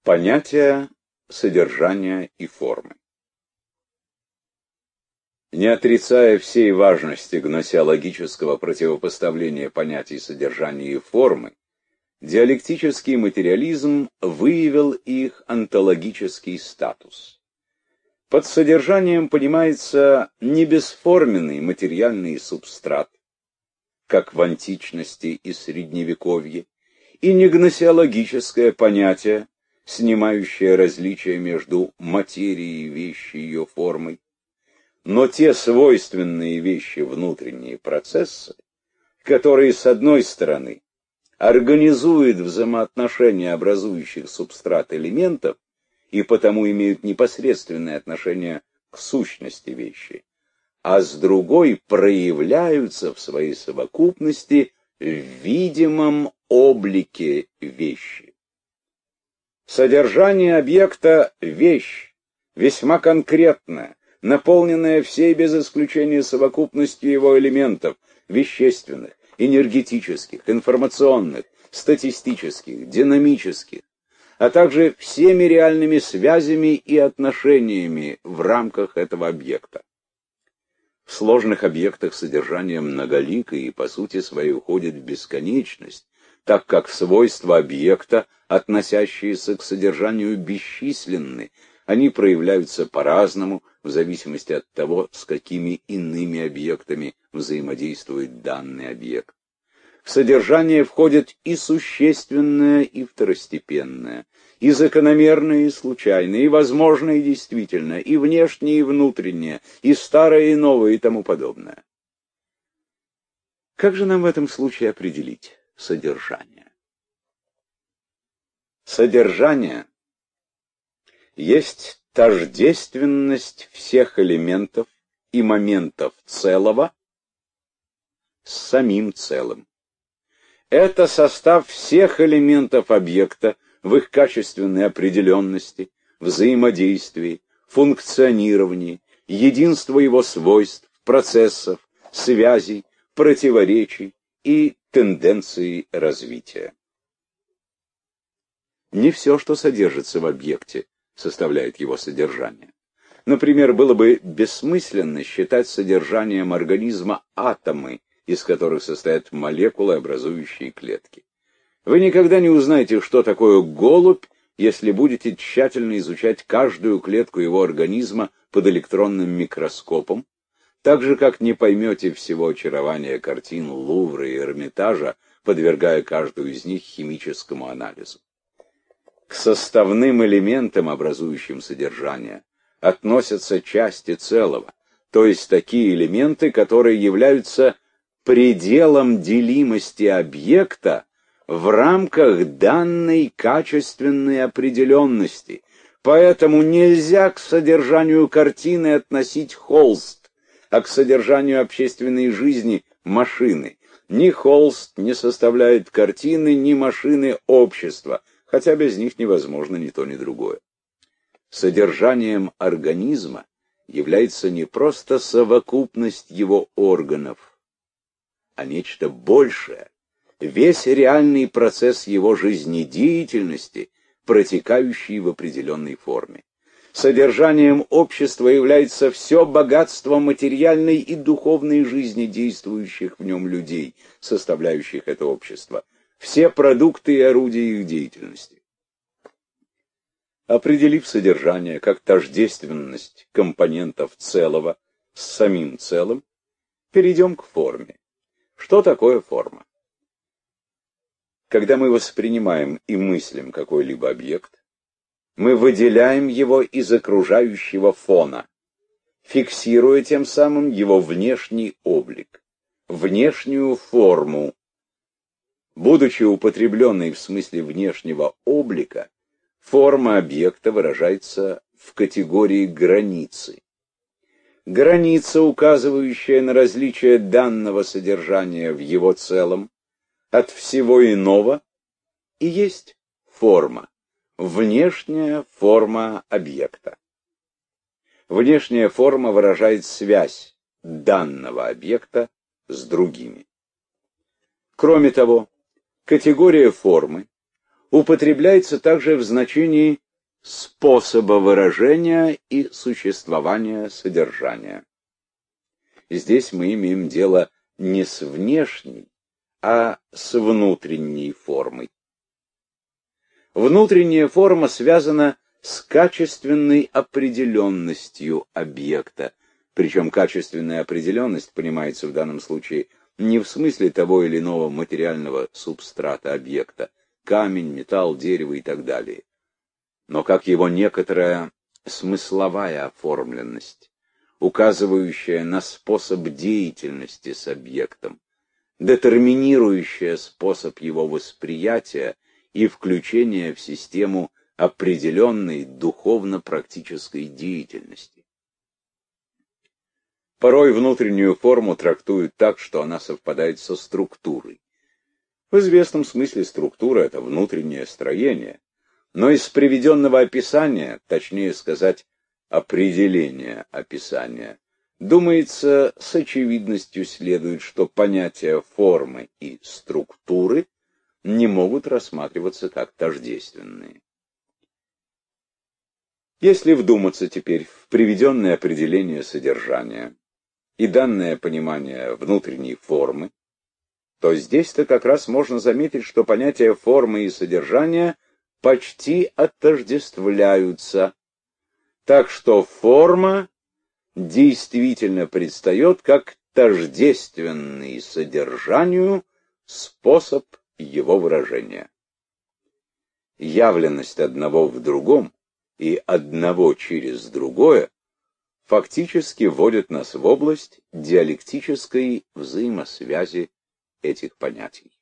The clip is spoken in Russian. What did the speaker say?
Понятия, содержания и формы. Не отрицая всей важности гносеологического противопоставления понятий содержания и формы, диалектический материализм выявил их онтологический статус. Под содержанием понимается не бесформенный материальный субстрат, как в античности и средневековье, и не гносеологическое понятие, снимающее различие между материей вещи и ее формой, но те свойственные вещи внутренние процессы, которые, с одной стороны, организуют взаимоотношения образующих субстрат элементов и потому имеют непосредственное отношение к сущности вещи, а с другой проявляются в своей совокупности в видимом облике вещи. Содержание объекта – вещь, весьма конкретная, наполненная всей без исключения совокупностью его элементов, вещественных, энергетических, информационных, статистических, динамических, а также всеми реальными связями и отношениями в рамках этого объекта. В сложных объектах содержание многолико и по сути своей уходит в бесконечность, так как свойства объекта, относящиеся к содержанию, бесчисленны, они проявляются по-разному в зависимости от того, с какими иными объектами взаимодействует данный объект. В содержание входит и существенное, и второстепенное, и закономерное, и случайное, и возможное, и действительное, и внешнее, и внутреннее, и старое, и новое, и тому подобное. Как же нам в этом случае определить содержание? Содержание есть тождественность всех элементов и моментов целого с самим целым. Это состав всех элементов объекта в их качественной определенности, взаимодействии, функционировании, единство его свойств, процессов, связей, противоречий и тенденций развития. Не все, что содержится в объекте, составляет его содержание. Например, было бы бессмысленно считать содержанием организма атомы, из которых состоят молекулы, образующие клетки. Вы никогда не узнаете, что такое голубь, если будете тщательно изучать каждую клетку его организма под электронным микроскопом, так же, как не поймете всего очарования картин Лувра и Эрмитажа, подвергая каждую из них химическому анализу. К составным элементам, образующим содержание, относятся части целого, то есть такие элементы, которые являются пределом делимости объекта в рамках данной качественной определенности. Поэтому нельзя к содержанию картины относить холст, а к содержанию общественной жизни – машины. Ни холст не составляет картины, ни машины общества, хотя без них невозможно ни то, ни другое. Содержанием организма является не просто совокупность его органов, а нечто большее, весь реальный процесс его жизнедеятельности, протекающий в определенной форме. Содержанием общества является все богатство материальной и духовной жизни действующих в нем людей, составляющих это общество, все продукты и орудия их деятельности. Определив содержание как тождественность компонентов целого с самим целым, перейдем к форме. Что такое форма? Когда мы воспринимаем и мыслим какой-либо объект, мы выделяем его из окружающего фона, фиксируя тем самым его внешний облик, внешнюю форму. Будучи употребленной в смысле внешнего облика, форма объекта выражается в категории границы. Граница, указывающая на различие данного содержания в его целом от всего иного, и есть форма, внешняя форма объекта. Внешняя форма выражает связь данного объекта с другими. Кроме того, категория формы употребляется также в значении способа выражения и существования содержания. Здесь мы имеем дело не с внешней, а с внутренней формой. Внутренняя форма связана с качественной определенностью объекта, причем качественная определенность понимается в данном случае не в смысле того или иного материального субстрата объекта, камень, металл, дерево и так далее, но как его некоторая смысловая оформленность, указывающая на способ деятельности с объектом, детерминирующая способ его восприятия и включения в систему определенной духовно-практической деятельности. Порой внутреннюю форму трактуют так, что она совпадает со структурой. В известном смысле структура — это внутреннее строение, но из приведенного описания, точнее сказать, определения описания, думается, с очевидностью следует, что понятия формы и структуры не могут рассматриваться как тождественные. Если вдуматься теперь в приведенное определение содержания и данное понимание внутренней формы, то здесь-то как раз можно заметить, что понятия формы и содержания почти отождествляются, так что форма действительно предстает как тождественный содержанию способ его выражения. Явленность одного в другом и одного через другое фактически вводит нас в область диалектической взаимосвязи этих понятий.